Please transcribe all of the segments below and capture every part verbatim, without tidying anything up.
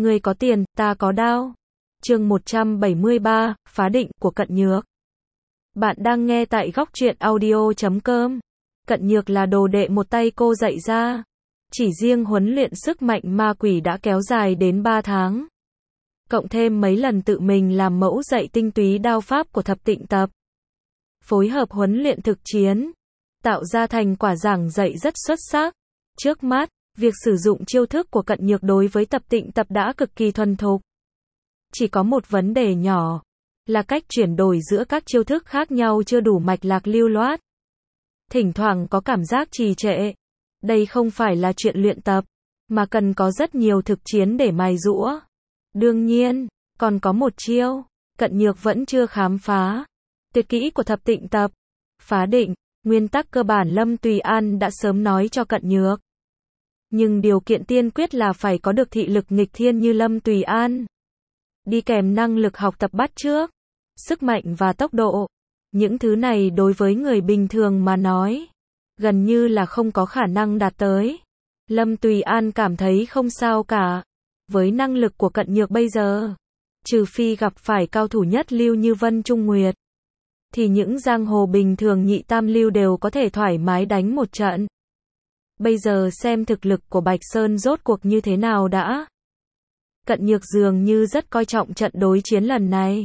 Ngươi có tiền, ta có đao. Chương một trăm bảy mươi ba, phá định của Cận Nhược. Bạn đang nghe tại góc truyện audio chấm com. Cận Nhược là đồ đệ một tay cô dạy ra. Chỉ riêng huấn luyện sức mạnh ma quỷ đã kéo dài đến ba tháng. Cộng thêm mấy lần tự mình làm mẫu dạy tinh túy đao pháp của thập tịnh tập. Phối hợp huấn luyện thực chiến. Tạo ra thành quả giảng dạy rất xuất sắc. Trước mắt, việc sử dụng chiêu thức của Cận Nhược đối với tập tịnh tập đã cực kỳ thuần thục. Chỉ có một vấn đề nhỏ, là cách chuyển đổi giữa các chiêu thức khác nhau chưa đủ mạch lạc lưu loát. Thỉnh thoảng có cảm giác trì trệ. Đây không phải là chuyện luyện tập, mà cần có rất nhiều thực chiến để mài giũa. Đương nhiên, còn có một chiêu, Cận Nhược vẫn chưa khám phá. Tuyệt kỹ của thập tịnh tập, phá định, nguyên tắc cơ bản Lâm Tùy An đã sớm nói cho Cận Nhược. Nhưng điều kiện tiên quyết là phải có được thị lực nghịch thiên như Lâm Tùy An. Đi kèm năng lực học tập bắt chước, sức mạnh và tốc độ. Những thứ này đối với người bình thường mà nói, gần như là không có khả năng đạt tới. Lâm Tùy An cảm thấy không sao cả. Với năng lực của Cận Nhược bây giờ, trừ phi gặp phải cao thủ nhất lưu như Vân Trung Nguyệt, thì những giang hồ bình thường nhị tam lưu đều có thể thoải mái đánh một trận. Bây giờ xem thực lực của Bạch Sơn rốt cuộc như thế nào đã. Cận Nhược dường như rất coi trọng trận đối chiến lần này.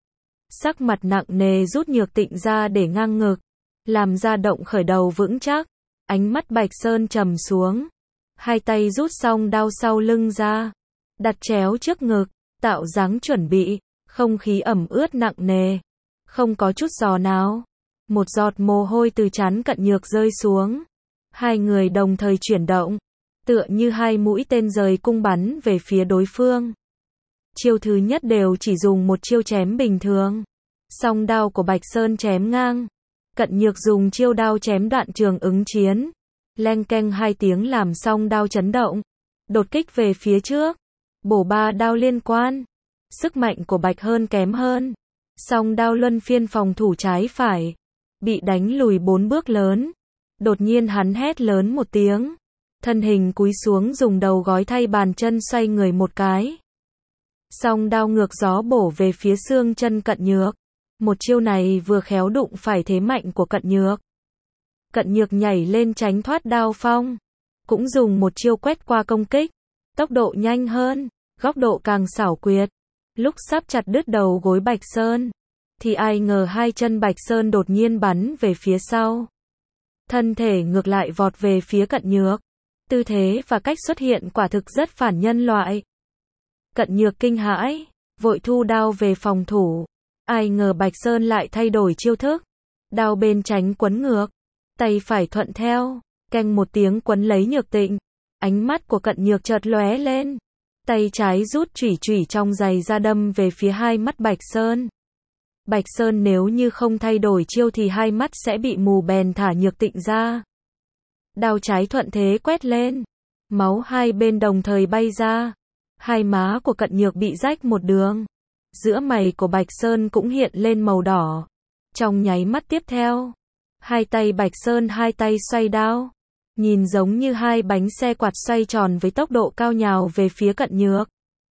Sắc mặt nặng nề rút Nhược Tịnh ra để ngang ngực, làm ra động khởi đầu vững chắc. Ánh mắt Bạch Sơn trầm xuống, hai tay rút xong đao sau lưng ra, đặt chéo trước ngực, tạo dáng chuẩn bị. Không khí ẩm ướt nặng nề, không có chút giò nào. Một giọt mồ hôi từ trán Cận Nhược rơi xuống. Hai người đồng thời chuyển động, tựa như hai mũi tên rời cung bắn về phía đối phương. Chiêu thứ nhất đều chỉ dùng một chiêu chém bình thường. Song đao của Bạch Sơn chém ngang. Cận Nhược dùng chiêu đao chém đoạn trường ứng chiến. Leng keng hai tiếng làm song đao chấn động. Đột kích về phía trước. Bổ ba đao liên quan. Sức mạnh của Bạch hơn kém hơn. Song đao luân phiên phòng thủ trái phải. Bị đánh lùi bốn bước lớn. Đột nhiên hắn hét lớn một tiếng. Thân hình cúi xuống dùng đầu gối thay bàn chân xoay người một cái. Song đao ngược gió bổ về phía xương chân Cận Nhược. Một chiêu này vừa khéo đụng phải thế mạnh của Cận Nhược. Cận Nhược nhảy lên tránh thoát đao phong. Cũng dùng một chiêu quét qua công kích. Tốc độ nhanh hơn, góc độ càng xảo quyệt. Lúc sắp chặt đứt đầu gối Bạch Sơn, thì ai ngờ hai chân Bạch Sơn đột nhiên bắn về phía sau. Thân thể ngược lại vọt về phía Cận Nhược. Tư thế và cách xuất hiện quả thực rất phản nhân loại. Cận Nhược kinh hãi, vội thu đao về phòng thủ. Ai ngờ Bạch Sơn lại thay đổi chiêu thức. Đao bên tránh quấn ngược, tay phải thuận theo, keng một tiếng quấn lấy Nhược Tịnh. Ánh mắt của Cận Nhược chợt lóe lên. Tay trái rút chủy chủy trong giày ra đâm về phía hai mắt Bạch Sơn. Bạch Sơn nếu như không thay đổi chiêu thì hai mắt sẽ bị mù, bèn thả Nhược Tịnh ra. Đao trái thuận thế quét lên. Máu hai bên đồng thời bay ra. Hai má của Cận Nhược bị rách một đường. Giữa mày của Bạch Sơn cũng hiện lên màu đỏ. Trong nháy mắt tiếp theo, hai tay Bạch Sơn hai tay xoay đao. Nhìn giống như hai bánh xe quạt xoay tròn với tốc độ cao nhào về phía Cận Nhược.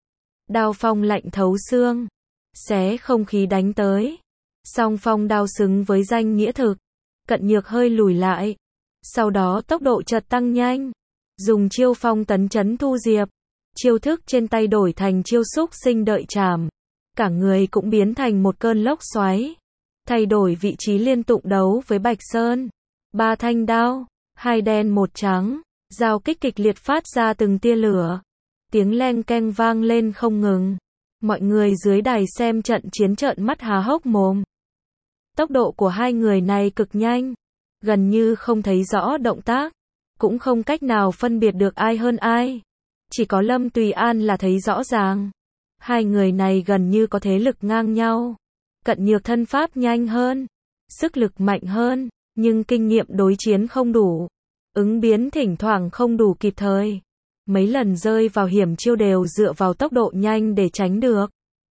Đao phong lạnh thấu xương, xé không khí đánh tới. Song phong đao xứng với danh nghĩa thực. Cận Nhược hơi lùi lại. Sau đó tốc độ chợt tăng nhanh. Dùng chiêu phong tấn chấn thu diệp. Chiêu thức trên tay đổi thành chiêu xúc sinh đợi chàm. Cả người cũng biến thành một cơn lốc xoáy. Thay đổi vị trí liên tục đấu với Bạch Sơn. Ba thanh đao, hai đen một trắng. Giao kích kịch liệt phát ra từng tia lửa. Tiếng leng keng vang lên không ngừng. Mọi người dưới đài xem trận chiến trợn mắt há hốc mồm. Tốc độ của hai người này cực nhanh. Gần như không thấy rõ động tác. Cũng không cách nào phân biệt được ai hơn ai. Chỉ có Lâm Tùy An là thấy rõ ràng. Hai người này gần như có thế lực ngang nhau. Cận Nhược thân pháp nhanh hơn, sức lực mạnh hơn, nhưng kinh nghiệm đối chiến không đủ. Ứng biến thỉnh thoảng không đủ kịp thời. Mấy lần rơi vào hiểm chiêu đều dựa vào tốc độ nhanh để tránh được.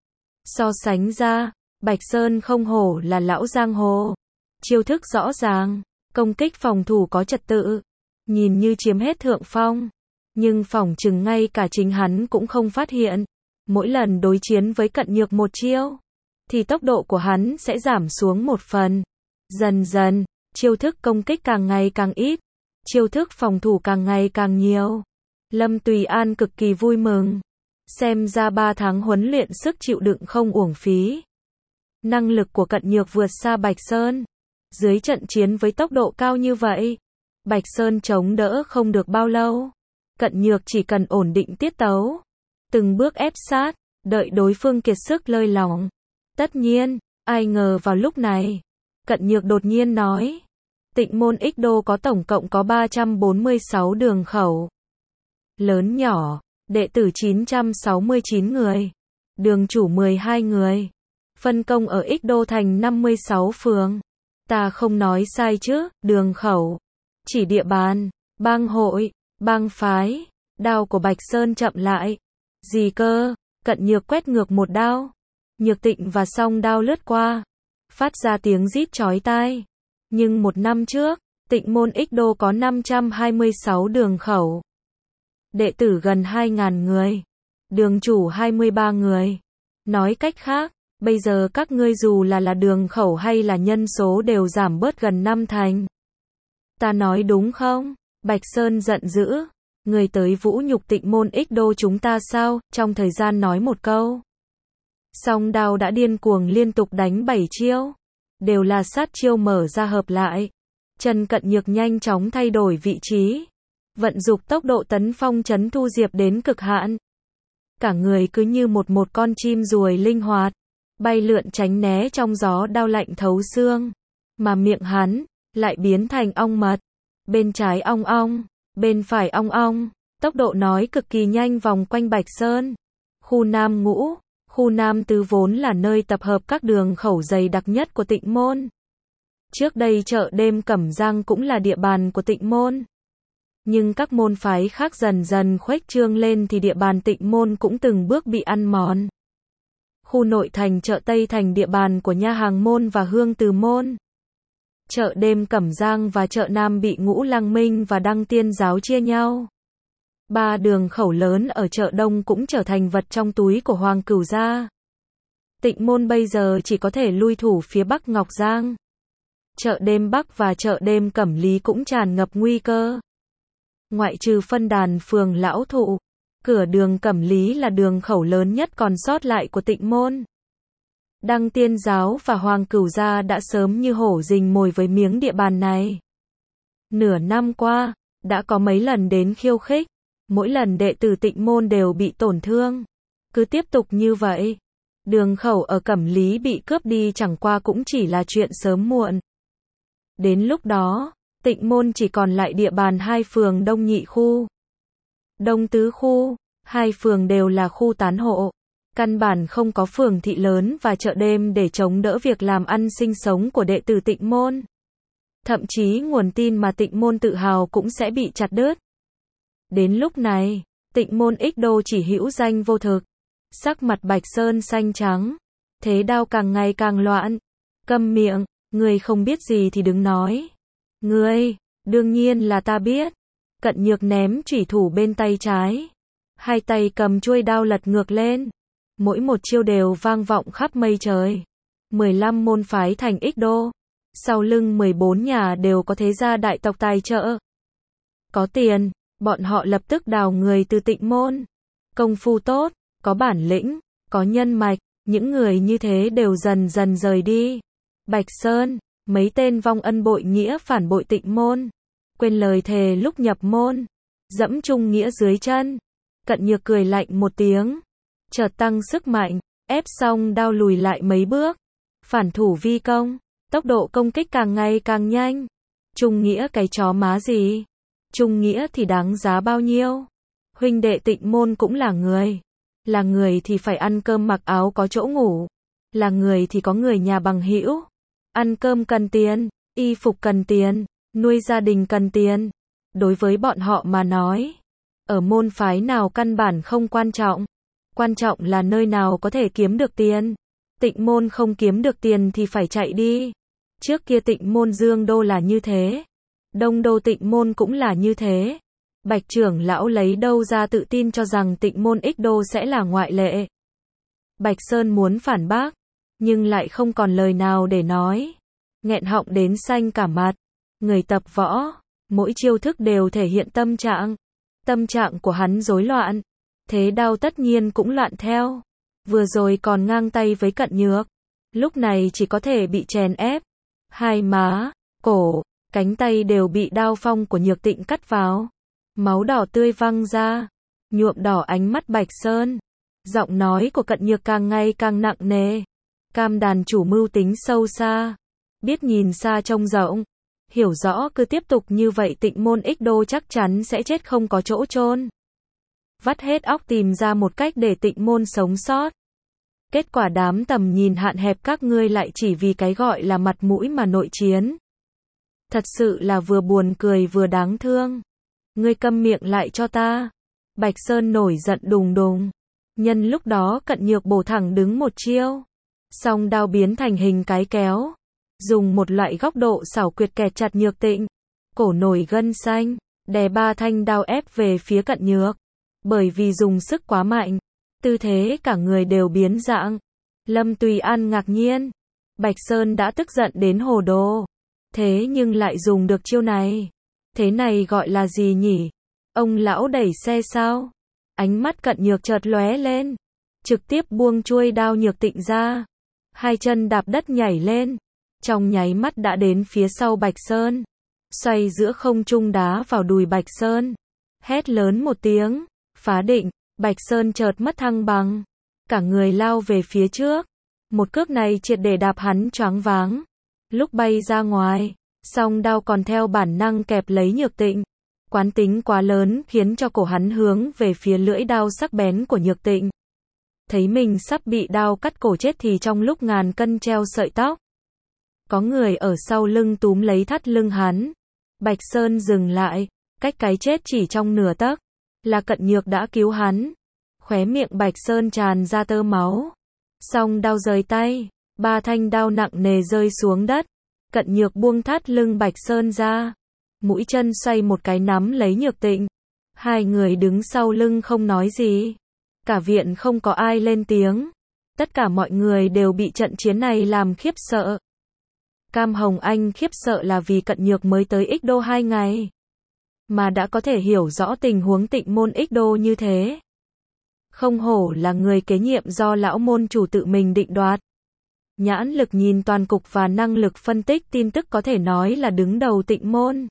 So sánh ra, Bạch Sơn không hổ là lão giang hồ. Chiêu thức rõ ràng, công kích phòng thủ có trật tự. Nhìn như chiếm hết thượng phong. Nhưng phỏng chừng ngay cả chính hắn cũng không phát hiện. Mỗi lần đối chiến với Cận Nhược một chiêu, thì tốc độ của hắn sẽ giảm xuống một phần. Dần dần, chiêu thức công kích càng ngày càng ít, chiêu thức phòng thủ càng ngày càng nhiều. Lâm Tùy An cực kỳ vui mừng. Xem ra ba tháng huấn luyện sức chịu đựng không uổng phí. Năng lực của Cận Nhược vượt xa Bạch Sơn. Dưới trận chiến với tốc độ cao như vậy, Bạch Sơn chống đỡ không được bao lâu. Cận Nhược chỉ cần ổn định tiết tấu, từng bước ép sát, đợi đối phương kiệt sức lơi lỏng. Tất nhiên, ai ngờ vào lúc này, Cận Nhược đột nhiên nói, Tịnh môn Ích Đô có tổng cộng có ba trăm bốn mươi sáu đường khẩu. Lớn nhỏ, đệ tử chín trăm sáu mươi chín người, đường chủ mười hai người, phân công ở Ích Đô thành năm mươi sáu phường. Ta không nói sai chứ, đường khẩu, chỉ địa bàn, bang hội, bang phái. Đao của Bạch Sơn chậm lại. Gì cơ? Cận Nhược quét ngược một đao. Nhược Tịnh và song đao lướt qua, phát ra tiếng rít chói tai. Nhưng một năm trước, Tịnh môn Ích Đô có năm trăm hai mươi sáu đường khẩu. Đệ tử gần hai nghìn người. Đường chủ hai mươi ba người. Nói cách khác, bây giờ các ngươi dù là là đường khẩu hay là nhân số đều giảm bớt gần năm thành. Ta nói đúng không? Bạch Sơn giận dữ. Người tới vũ nhục Tịnh môn Ích Đô chúng ta sao? Trong thời gian nói một câu, song đao đã điên cuồng liên tục đánh bảy chiêu. Đều là sát chiêu mở ra hợp lại. Trần Cận Nhược nhanh chóng thay đổi vị trí. Vận dụng tốc độ tấn phong trấn thu diệp đến cực hạn. Cả người cứ như một một con chim ruồi linh hoạt, bay lượn tránh né trong gió đao lạnh thấu xương. Mà miệng hắn lại biến thành ong mật. Bên trái ong ong, bên phải ong ong, tốc độ nói cực kỳ nhanh vòng quanh Bạch Sơn. Khu Nam Ngũ, khu Nam Tứ vốn là nơi tập hợp các đường khẩu dày đặc nhất của Tịnh môn. Trước đây chợ đêm Cẩm Giang cũng là địa bàn của Tịnh môn. Nhưng các môn phái khác dần dần khuếch trương lên thì địa bàn Tịnh môn cũng từng bước bị ăn mòn. Khu nội thành chợ Tây thành địa bàn của Nha Hàng môn và Hương Từ môn. Chợ đêm Cẩm Giang và chợ Nam bị Ngũ Lăng Minh và Đăng Tiên giáo chia nhau. Ba đường khẩu lớn ở chợ Đông cũng trở thành vật trong túi của Hoàng Cửu gia. Tịnh môn bây giờ chỉ có thể lui thủ phía Bắc Ngọc Giang. Chợ đêm Bắc và chợ đêm Cẩm Lý cũng tràn ngập nguy cơ. Ngoại trừ phân đàn phường Lão Thụ, cửa đường Cẩm Lý là đường khẩu lớn nhất còn sót lại của Tịnh môn. Đăng Tiên giáo và Hoàng Cửu gia đã sớm như hổ rình mồi với miếng địa bàn này. Nửa năm qua, đã có mấy lần đến khiêu khích, mỗi lần đệ tử Tịnh môn đều bị tổn thương. Cứ tiếp tục như vậy, đường khẩu ở Cẩm Lý bị cướp đi chẳng qua cũng chỉ là chuyện sớm muộn. Đến lúc đó, Tịnh môn chỉ còn lại địa bàn hai phường Đông Nhị khu, Đông Tứ khu, hai phường đều là khu tán hộ. Căn bản không có phường thị lớn và chợ đêm để chống đỡ việc làm ăn sinh sống của đệ tử Tịnh môn. Thậm chí nguồn tin mà Tịnh môn tự hào cũng sẽ bị chặt đứt. Đến lúc này, Tịnh môn Ích Đô chỉ hữu danh vô thực. Sắc mặt Bạch Sơn xanh trắng. Thế đao càng ngày càng loạn. Câm miệng, ngươi không biết gì thì đừng nói. Ngươi, đương nhiên là ta biết. Cận Nhược ném chủy thủ bên tay trái. Hai tay cầm chuôi đao lật ngược lên. Mỗi một chiêu đều vang vọng khắp mây trời. mười lăm môn phái thành Ích Đô. Sau lưng mười bốn nhà đều có thế gia đại tộc tài trợ. Có tiền, bọn họ lập tức đào người từ Tịnh môn. Công phu tốt, có bản lĩnh, có nhân mạch, những người như thế đều dần dần rời đi. Bạch Sơn, mấy tên vong ân bội nghĩa phản bội Tịnh môn. Quên lời thề lúc nhập môn. Dẫm trung nghĩa dưới chân. Cận Nhược cười lạnh một tiếng. Chợt tăng sức mạnh, ép xong đao lùi lại mấy bước. Phản thủ vi công, tốc độ công kích càng ngày càng nhanh. Trung nghĩa cái chó má gì? Trung nghĩa thì đáng giá bao nhiêu? Huynh đệ Tịnh môn cũng là người. Là người thì phải ăn cơm mặc áo có chỗ ngủ. Là người thì có người nhà bằng hữu. Ăn cơm cần tiền, y phục cần tiền, nuôi gia đình cần tiền. Đối với bọn họ mà nói, ở môn phái nào căn bản không quan trọng. Quan trọng là nơi nào có thể kiếm được tiền. Tịnh môn không kiếm được tiền thì phải chạy đi. Trước kia Tịnh môn Dương Đô là như thế. Đông Đô Tịnh môn cũng là như thế. Bạch trưởng lão lấy đâu ra tự tin cho rằng Tịnh môn Ích Đô sẽ là ngoại lệ. Bạch Sơn muốn phản bác, nhưng lại không còn lời nào để nói. Nghẹn họng đến xanh cả mặt. Người tập võ, mỗi chiêu thức đều thể hiện tâm trạng. Tâm trạng của hắn rối loạn, thế đao tất nhiên cũng loạn theo. Vừa rồi còn ngang tay với Cận Nhược, lúc này chỉ có thể bị chèn ép. Hai má, cổ, cánh tay đều bị đao phong của Nhược Tịnh cắt vào. Máu đỏ tươi văng ra, nhuộm đỏ ánh mắt Bạch Sơn. Giọng nói của Cận Nhược càng ngày càng nặng nề. Cam đàn chủ mưu tính sâu xa, biết nhìn xa trông rộng, hiểu rõ cứ tiếp tục như vậy Tịnh môn Ích Đô chắc chắn sẽ chết không có chỗ chôn. Vắt hết óc tìm ra một cách để Tịnh môn sống sót. Kết quả đám tầm nhìn hạn hẹp các ngươi lại chỉ vì cái gọi là mặt mũi mà nội chiến. Thật sự là vừa buồn cười vừa đáng thương. Ngươi câm miệng lại cho ta. Bạch Sơn nổi giận đùng đùng. Nhân lúc đó Cận Nhược bổ thẳng đứng một chiêu. Song đao biến thành hình cái kéo. Dùng một loại góc độ xảo quyệt kẹt chặt Nhược Tịnh. Cổ nổi gân xanh. Đè ba thanh đao ép về phía Cận Nhược. Bởi vì dùng sức quá mạnh. Tư thế cả người đều biến dạng. Lâm Tùy An ngạc nhiên. Bạch Sơn đã tức giận đến hồ đồ. Thế nhưng lại dùng được chiêu này. Thế này gọi là gì nhỉ? Ông lão đẩy xe sao? Ánh mắt Cận Nhược chợt lóe lên. Trực tiếp buông chuôi đao Nhược Tịnh ra. Hai chân đạp đất nhảy lên. Trong nháy mắt đã đến phía sau Bạch Sơn. Xoay giữa không trung đá vào đùi Bạch Sơn. Hét lớn một tiếng. Phá định. Bạch Sơn chợt mất thăng bằng. Cả người lao về phía trước. Một cước này triệt để đạp hắn choáng váng. Lúc bay ra ngoài, song đao còn theo bản năng kẹp lấy Nhược Tịnh. Quán tính quá lớn khiến cho cổ hắn hướng về phía lưỡi đao sắc bén của Nhược Tịnh. Thấy mình sắp bị đao cắt cổ chết thì trong lúc ngàn cân treo sợi tóc. Có người ở sau lưng túm lấy thắt lưng hắn. Bạch Sơn dừng lại, cách cái chết chỉ trong nửa tấc. Là Cận Nhược đã cứu hắn. Khóe miệng Bạch Sơn tràn ra tơ máu. Song đao rời tay, ba thanh đao nặng nề rơi xuống đất. Cận Nhược buông thắt lưng Bạch Sơn ra. Mũi chân xoay một cái nắm lấy Nhược Tịnh. Hai người đứng sau lưng không nói gì. Cả viện không có ai lên tiếng. Tất cả mọi người đều bị trận chiến này làm khiếp sợ. Cam Hồng Anh khiếp sợ là vì Cận Nhược mới tới Ích Đô hai ngày. Mà đã có thể hiểu rõ tình huống Tịnh môn Ích Đô như thế. Không hổ là người kế nhiệm do lão môn chủ tự mình định đoạt. Nhãn lực nhìn toàn cục và năng lực phân tích tin tức có thể nói là đứng đầu Tịnh môn.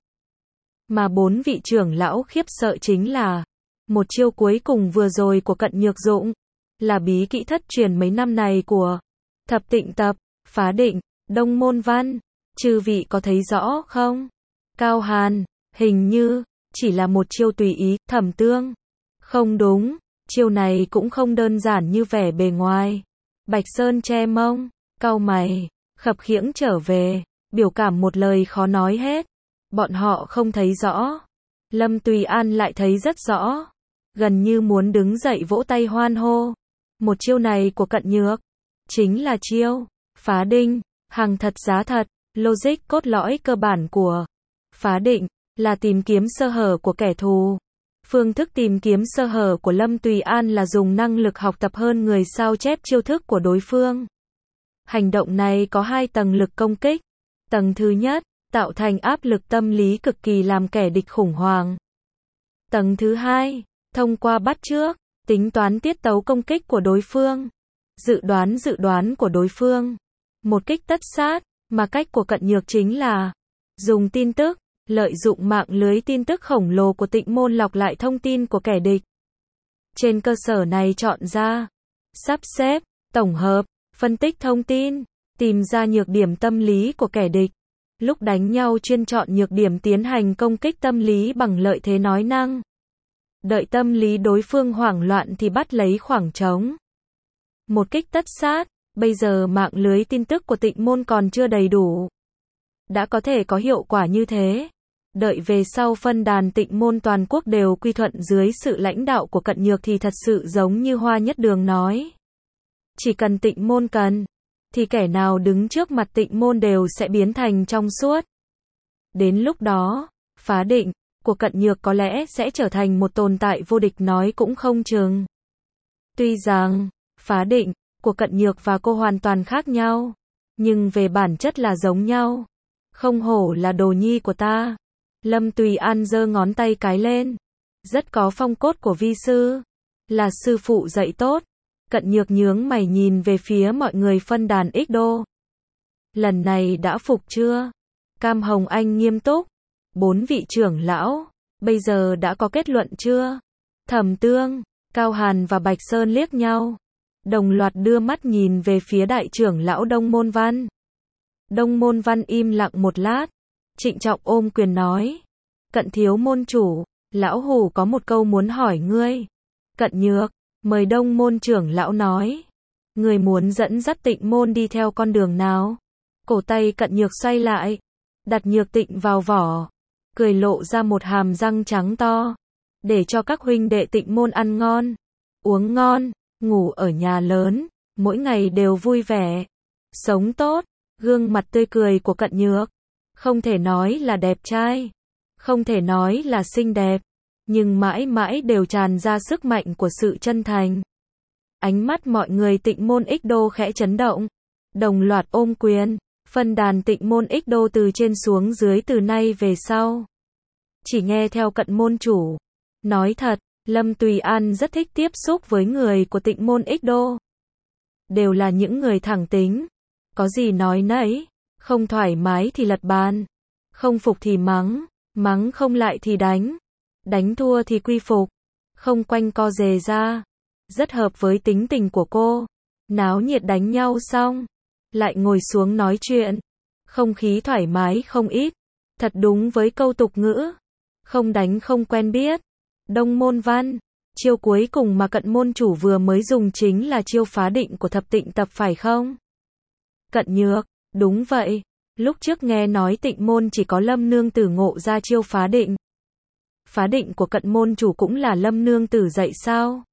Mà bốn vị trưởng lão khiếp sợ chính là một chiêu cuối cùng vừa rồi của Cận Nhược dụng. Là bí kỹ thất truyền mấy năm này của Thập Tịnh Tập, Phá Định, Đông Môn Văn. Chư vị có thấy rõ không? Cao Hàn, hình như chỉ là một chiêu tùy ý. Thẩm Tương, không đúng, chiêu này cũng không đơn giản như vẻ bề ngoài. Bạch Sơn che mông, cau mày, khập khiễng trở về, biểu cảm một lời khó nói hết. Bọn họ không thấy rõ. Lâm Tùy An lại thấy rất rõ. Gần như muốn đứng dậy vỗ tay hoan hô. Một chiêu này của Cận Nhược chính là chiêu Phá Đinh, hàng thật giá thật. Logic cốt lõi cơ bản của Phá Định là tìm kiếm sơ hở của kẻ thù. Phương thức tìm kiếm sơ hở của Lâm Tùy An là dùng năng lực học tập hơn người sao chép chiêu thức của đối phương. Hành động này có hai tầng lực công kích. Tầng thứ nhất, tạo thành áp lực tâm lý cực kỳ làm kẻ địch khủng hoảng. Tầng thứ hai, thông qua bắt chước, tính toán tiết tấu công kích của đối phương, dự đoán dự đoán của đối phương. Một kích tất sát, mà cách của Cận Nhược chính là dùng tin tức, lợi dụng mạng lưới tin tức khổng lồ của Tịnh môn lọc lại thông tin của kẻ địch. Trên cơ sở này chọn ra, sắp xếp, tổng hợp, phân tích thông tin, tìm ra nhược điểm tâm lý của kẻ địch. Lúc đánh nhau chuyên chọn nhược điểm tiến hành công kích tâm lý bằng lợi thế nói năng. Đợi tâm lý đối phương hoảng loạn thì bắt lấy khoảng trống. Một kích tất sát, bây giờ mạng lưới tin tức của Tịnh môn còn chưa đầy đủ. Đã có thể có hiệu quả như thế. Đợi về sau phân đàn Tịnh môn toàn quốc đều quy thuận dưới sự lãnh đạo của Cận Nhược thì thật sự giống như Hoa Nhất Đường nói. Chỉ cần Tịnh môn cần, thì kẻ nào đứng trước mặt Tịnh môn đều sẽ biến thành trong suốt. Đến lúc đó, Phá Định, của Cận Nhược có lẽ sẽ trở thành một tồn tại vô địch nói cũng không chừng. Tuy rằng, phá định của Cận Nhược và cô hoàn toàn khác nhau, nhưng về bản chất là giống nhau. Không hổ là đồ nhi của ta. Lâm Tùy An giơ ngón tay cái lên. Rất có phong cốt của vi sư. Là sư phụ dạy tốt. Cận Nhược nhướng mày nhìn về phía mọi người phân đàn ích đô. Lần này đã phục chưa? Cam Hồng Anh nghiêm túc. Bốn vị trưởng lão, bây giờ đã có kết luận chưa? Thẩm Tương, Cao Hàn và Bạch Sơn liếc nhau. Đồng loạt đưa mắt nhìn về phía đại trưởng lão Đông Môn Văn. Đông Môn Văn im lặng một lát. Trịnh trọng ôm quyền nói. Cận thiếu môn chủ, lão hủ có một câu muốn hỏi ngươi. Cận Nhược, mời Đông Môn trưởng lão nói. Người muốn dẫn dắt Tịnh môn đi theo con đường nào? Cổ tay Cận Nhược xoay lại. Đặt Nhược Tịnh vào vỏ. Cười lộ ra một hàm răng trắng to. Để cho các huynh đệ Tịnh môn ăn ngon. Uống ngon. Ngủ ở nhà lớn. Mỗi ngày đều vui vẻ. Sống tốt. Gương mặt tươi cười của Cận Nhược. Không thể nói là đẹp trai. Không thể nói là xinh đẹp. Nhưng mãi mãi đều tràn ra sức mạnh của sự chân thành. Ánh mắt mọi người Tịnh môn ích đô khẽ chấn động. Đồng loạt ôm quyền. Phân đàn Tịnh môn ích đô từ trên xuống dưới từ nay về sau. Chỉ nghe theo Cận môn chủ. Nói thật, Lâm Tùy An rất thích tiếp xúc với người của Tịnh môn ích đô. Đều là những người thẳng tính. Có gì nói nấy. Không thoải mái thì lật bàn. Không phục thì mắng. Mắng không lại thì đánh. Đánh thua thì quy phục. Không quanh co dề ra. Rất hợp với tính tình của cô. Náo nhiệt đánh nhau xong. Lại ngồi xuống nói chuyện. Không khí thoải mái không ít. Thật đúng với câu tục ngữ. Không đánh không quen biết. Đông Môn Văn. Chiêu cuối cùng mà Cận môn chủ vừa mới dùng chính là chiêu phá định của thập tịnh tập phải không? Cận Nhược. Đúng vậy. Lúc trước nghe nói Tịnh môn chỉ có Lâm nương tử ngộ ra chiêu phá định. Phá định của Cận môn chủ cũng là Lâm nương tử dạy sao?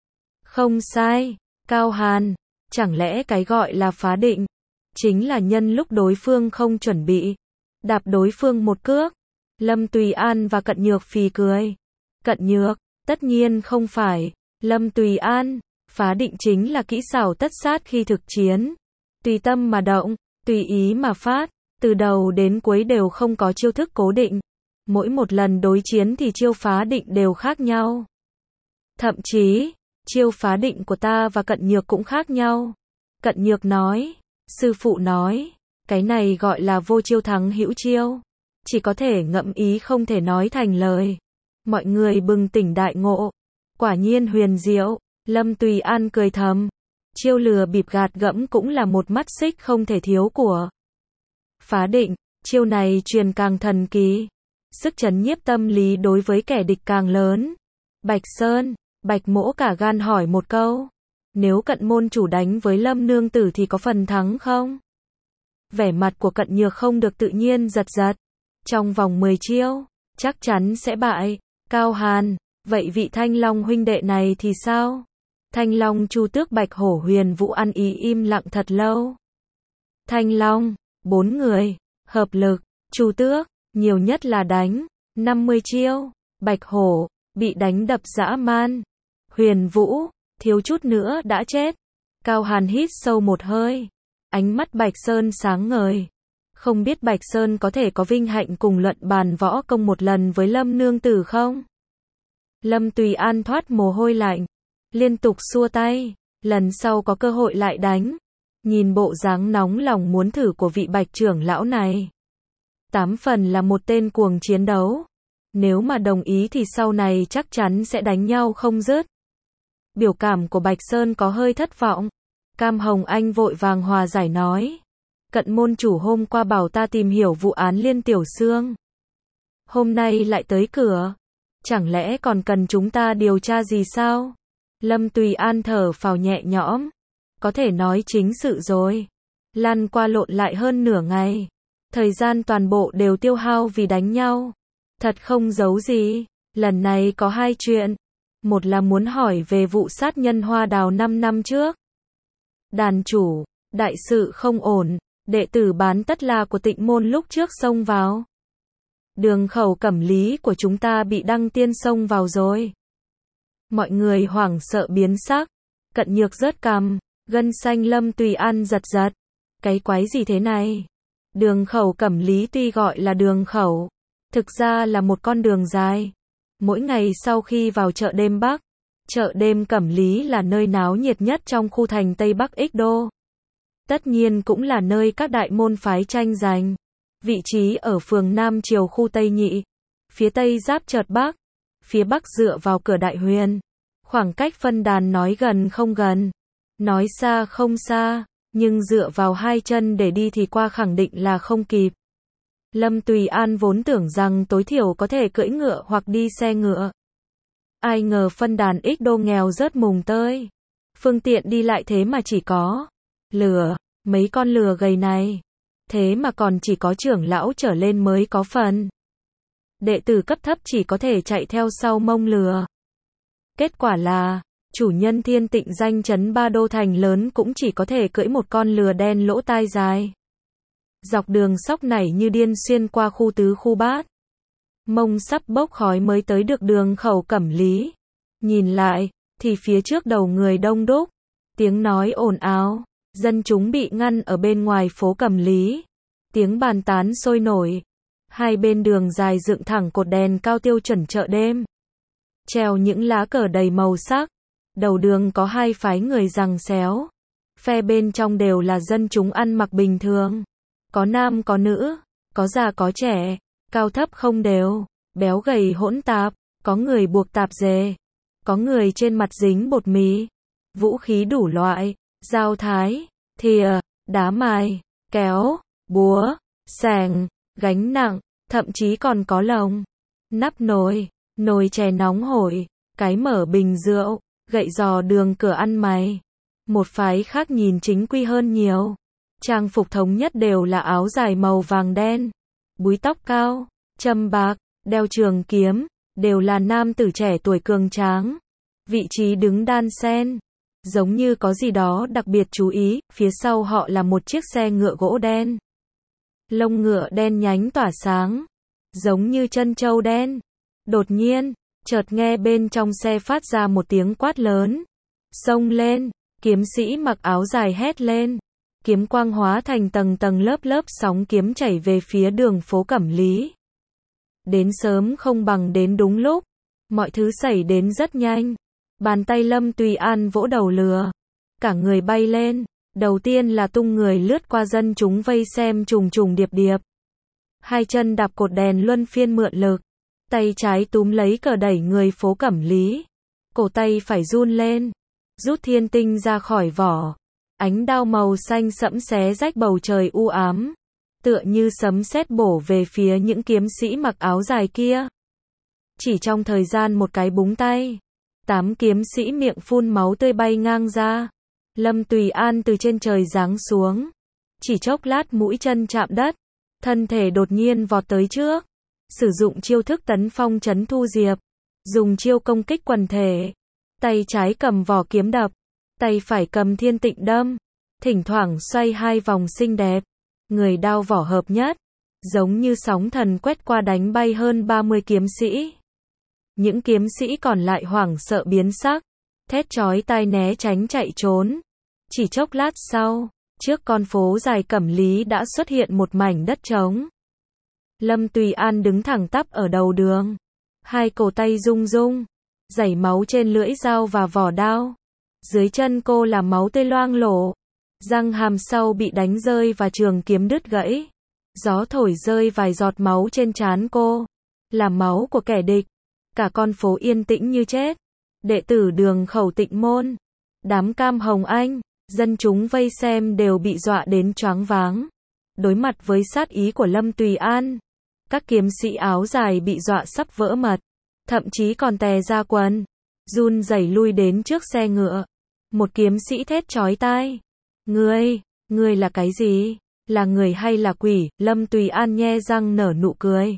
Không sai. Cao Hàn. Chẳng lẽ cái gọi là phá định chính là nhân lúc đối phương không chuẩn bị, đạp đối phương một cước? Lâm Tùy An và Cận Nhược phì cười. Cận Nhược, tất nhiên không phải. Lâm Tùy An, phá định chính là kỹ xảo tất sát khi thực chiến. Tùy tâm mà động, tùy ý mà phát, từ đầu đến cuối đều không có chiêu thức cố định. Mỗi một lần đối chiến thì chiêu phá định đều khác nhau. Thậm chí, chiêu phá định của ta và Cận Nhược cũng khác nhau. Cận Nhược nói, sư phụ nói, cái này gọi là vô chiêu thắng hữu chiêu. Chỉ có thể ngẫm ý không thể nói thành lời. Mọi người bừng tỉnh đại ngộ. Quả nhiên huyền diệu. Lâm Tùy An cười thầm. Chiêu lừa bịp gạt gẫm cũng là một mắt xích không thể thiếu của phá định. Chiêu này truyền càng thần kỳ. Sức chấn nhiếp tâm lý đối với kẻ địch càng lớn. Bạch Sơn, Bạch Mỗ cả gan hỏi một câu. Nếu Cận môn chủ đánh với Lâm nương tử thì có phần thắng không? Vẻ mặt của Cận Nhược không được tự nhiên giật giật. Trong vòng mười chiêu, chắc chắn sẽ bại. Cao Hàn, vậy vị Thanh Long huynh đệ này thì sao? Thanh Long Chu Tước Bạch Hổ Huyền Vũ ăn ý im lặng thật lâu. Thanh Long, bốn người, hợp lực, Chu Tước, nhiều nhất là đánh, năm mươi chiêu. Bạch Hổ, bị đánh đập dã man. Huyền Vũ, thiếu chút nữa đã chết. Cao Hàn hít sâu một hơi. Ánh mắt Bạch Sơn sáng ngời. Không biết Bạch Sơn có thể có vinh hạnh cùng luận bàn võ công một lần với Lâm nương tử không? Lâm Tùy An thoát mồ hôi lạnh. Liên tục xua tay. Lần sau có cơ hội lại đánh. Nhìn bộ dáng nóng lòng muốn thử của vị Bạch trưởng lão này. Tám phần là một tên cuồng chiến đấu. Nếu mà đồng ý thì sau này chắc chắn sẽ đánh nhau không dứt. Biểu cảm của Bạch Sơn có hơi thất vọng. Cam Hồng Anh vội vàng hòa giải nói. Cận môn chủ hôm qua bảo ta tìm hiểu vụ án Liên Tiểu Xương. Hôm nay lại tới cửa. Chẳng lẽ còn cần chúng ta điều tra gì sao? Lâm Tùy An thở phào nhẹ nhõm. Có thể nói chính sự rồi. Lăn qua lộn lại hơn nửa ngày. Thời gian toàn bộ đều tiêu hao vì đánh nhau. Thật không giấu gì. Lần này có hai chuyện. Một là muốn hỏi về vụ sát nhân Hoa Đào năm năm trước. Đàn chủ, đại sự không ổn. Đệ tử Bán Tất La của Tịnh môn lúc trước xông vào. Đường khẩu Cẩm Lý của chúng ta bị Đăng Tiên xông vào rồi. Mọi người hoảng sợ biến sắc. Cận Nhược rớt cằm, gân xanh Lâm Tùy An giật giật. Cái quái gì thế này? Đường khẩu Cẩm Lý tuy gọi là đường khẩu, thực ra là một con đường dài. Mỗi ngày sau khi vào chợ đêm Bắc, chợ đêm Cẩm Lý là nơi náo nhiệt nhất trong khu thành Tây Bắc Ích Đô. Tất nhiên cũng là nơi các đại môn phái tranh giành. Vị trí ở phường Nam Triều khu Tây Nhị, phía Tây giáp chợt Bắc, phía Bắc dựa vào cửa Đại Huyền. Khoảng cách phân đàn nói gần không gần, nói xa không xa, nhưng dựa vào hai chân để đi thì qua khẳng định là không kịp. Lâm Tùy An vốn tưởng rằng tối thiểu có thể cưỡi ngựa hoặc đi xe ngựa. Ai ngờ phân đàn Ích Đô nghèo rớt mùng tơi. Phương tiện đi lại thế mà chỉ có lừa, mấy con lừa gầy này. Thế mà còn chỉ có trưởng lão trở lên mới có phần. Đệ tử cấp thấp chỉ có thể chạy theo sau mông lừa. Kết quả là, chủ nhân Thiên Tịnh danh chấn ba đô thành lớn cũng chỉ có thể cưỡi một con lừa đen lỗ tai dài. Dọc đường sóc nảy như điên xuyên qua khu tứ khu bát. Mông sắp bốc khói mới tới được đường khẩu Cẩm Lý. Nhìn lại, thì phía trước đầu người đông đúc. Tiếng nói ồn ào, dân chúng bị ngăn ở bên ngoài phố Cẩm Lý. Tiếng bàn tán sôi nổi. Hai bên đường dài dựng thẳng cột đèn cao tiêu chuẩn chợ đêm. Treo những lá cờ đầy màu sắc. Đầu đường có hai phái người giằng xéo. Phe bên trong đều là dân chúng ăn mặc bình thường. Có nam có nữ, có già có trẻ, cao thấp không đều, béo gầy hỗn tạp, có người buộc tạp dề, có người trên mặt dính bột mì, vũ khí đủ loại, dao thái, thìa, đá mài, kéo, búa, xẻng, gánh nặng, thậm chí còn có lồng, nắp nồi, nồi chè nóng hổi, cái mở bình rượu, gậy giò đường cửa ăn mày. Một phái khác nhìn chính quy hơn nhiều. Trang phục thống nhất đều là áo dài màu vàng đen, búi tóc cao, châm bạc, đeo trường kiếm, đều là nam tử trẻ tuổi cường tráng. Vị trí đứng đan xen, giống như có gì đó đặc biệt chú ý, phía sau họ là một chiếc xe ngựa gỗ đen. Lông ngựa đen nhánh tỏa sáng, giống như chân trâu đen. Đột nhiên, chợt nghe bên trong xe phát ra một tiếng quát lớn. Xông lên, kiếm sĩ mặc áo dài hét lên. Kiếm quang hóa thành tầng tầng lớp lớp sóng kiếm chảy về phía đường phố Cẩm Lý. Đến sớm không bằng đến đúng lúc. Mọi thứ xảy đến rất nhanh. Bàn tay Lâm Tùy An vỗ đầu lừa. Cả người bay lên. Đầu tiên là tung người lướt qua dân chúng vây xem trùng trùng điệp điệp. Hai chân đạp cột đèn luân phiên mượn lực. Tay trái túm lấy cờ đẩy người phố Cẩm Lý. Cổ tay phải run lên. Rút thiên tinh ra khỏi vỏ. Ánh đao màu xanh sẫm xé rách bầu trời u ám. Tựa như sấm sét bổ về phía những kiếm sĩ mặc áo dài kia. Chỉ trong thời gian một cái búng tay. Tám kiếm sĩ miệng phun máu tươi bay ngang ra. Lâm Tùy An từ trên trời giáng xuống. Chỉ chốc lát mũi chân chạm đất. Thân thể đột nhiên vọt tới trước. Sử dụng chiêu thức tấn phong trấn thu diệp. Dùng chiêu công kích quần thể. Tay trái cầm vỏ kiếm đập. Tay phải cầm thiên tịnh đâm. Thỉnh thoảng xoay hai vòng xinh đẹp. Người đao vỏ hợp nhất. Giống như sóng thần quét qua đánh bay hơn ba mươi kiếm sĩ. Những kiếm sĩ còn lại hoảng sợ biến sắc. Thét chói tai né tránh chạy trốn. Chỉ chốc lát sau, trước con phố dài Cẩm Lý đã xuất hiện một mảnh đất trống. Lâm Tùy An đứng thẳng tắp ở đầu đường. Hai cổ tay rung rung. Dảy máu trên lưỡi dao và vỏ đao. Dưới chân cô là máu tươi loang lổ. Răng hàm sau bị đánh rơi và trường kiếm đứt gãy. Gió thổi rơi vài giọt máu trên trán cô. Là máu của kẻ địch. Cả con phố yên tĩnh như chết. Đệ tử đường khẩu Tịnh môn. Đám Cam Hồng Anh. Dân chúng vây xem đều bị dọa đến choáng váng. Đối mặt với sát ý của Lâm Tùy An. Các kiếm sĩ áo dài bị dọa sắp vỡ mật. Thậm chí còn tè ra quần. Run rẩy lui đến trước xe ngựa. Một kiếm sĩ thét chói tai. Ngươi, ngươi là cái gì? Là người hay là quỷ? Lâm Tùy An nhe răng nở nụ cười.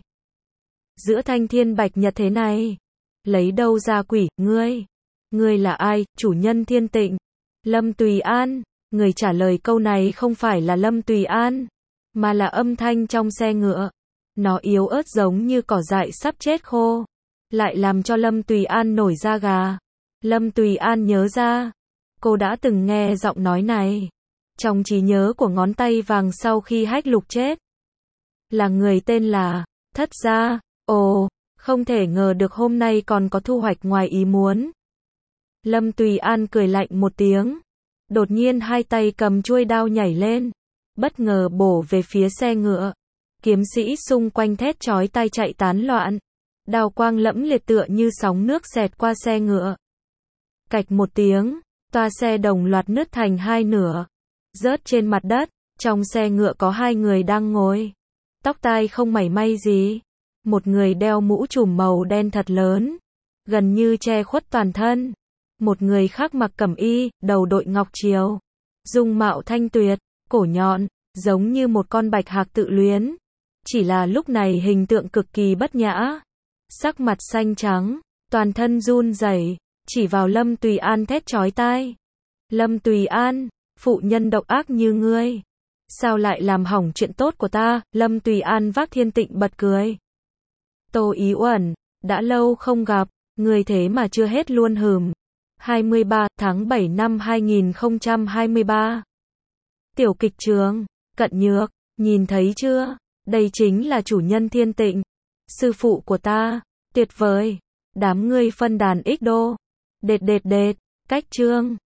Giữa thanh thiên bạch nhật thế này. Lấy đâu ra quỷ? Ngươi. Ngươi là ai? Chủ nhân Thiên Tịnh. Lâm Tùy An. Người trả lời câu này không phải là Lâm Tùy An. Mà là âm thanh trong xe ngựa. Nó yếu ớt giống như cỏ dại sắp chết khô. Lại làm cho Lâm Tùy An nổi da gà. Lâm Tùy An nhớ ra. Cô đã từng nghe giọng nói này. Trong trí nhớ của ngón tay vàng sau khi Hách Lục chết. Là người tên là Thất Gia. Ồ, không thể ngờ được hôm nay còn có thu hoạch ngoài ý muốn. Lâm Tùy An cười lạnh một tiếng. Đột nhiên hai tay cầm chuôi đao nhảy lên. Bất ngờ bổ về phía xe ngựa. Kiếm sĩ xung quanh thét chói tai chạy tán loạn. Đao quang lẫm liệt tựa như sóng nước xẹt qua xe ngựa. Cạch một tiếng, toa xe đồng loạt nứt thành hai nửa. Rớt trên mặt đất, trong xe ngựa có hai người đang ngồi. Tóc tai không mảy may gì. Một người đeo mũ trùm màu đen thật lớn, gần như che khuất toàn thân. Một người khác mặc cẩm y, đầu đội ngọc triều. Dung mạo thanh tuyệt, cổ nhọn, giống như một con bạch hạc tự luyến. Chỉ là lúc này hình tượng cực kỳ bất nhã. Sắc mặt xanh trắng, toàn thân run rẩy, chỉ vào Lâm Tùy An thét chói tai. Lâm Tùy An, phụ nhân độc ác như ngươi. Sao lại làm hỏng chuyện tốt của ta? Lâm Tùy An vác thiên tịnh bật cười. Tô Ý Uẩn, đã lâu không gặp, ngươi thế mà chưa hết luôn hừm. hai mươi ba tháng bảy năm hai nghìn không trăm hai mươi ba. Tiểu kịch trường, Cận Nhược, nhìn thấy chưa? Đây chính là chủ nhân thiên tịnh. Sư phụ của ta, tuyệt vời. Đám ngươi phân đàn ích đô. Đệt đệt đệt, cách chương.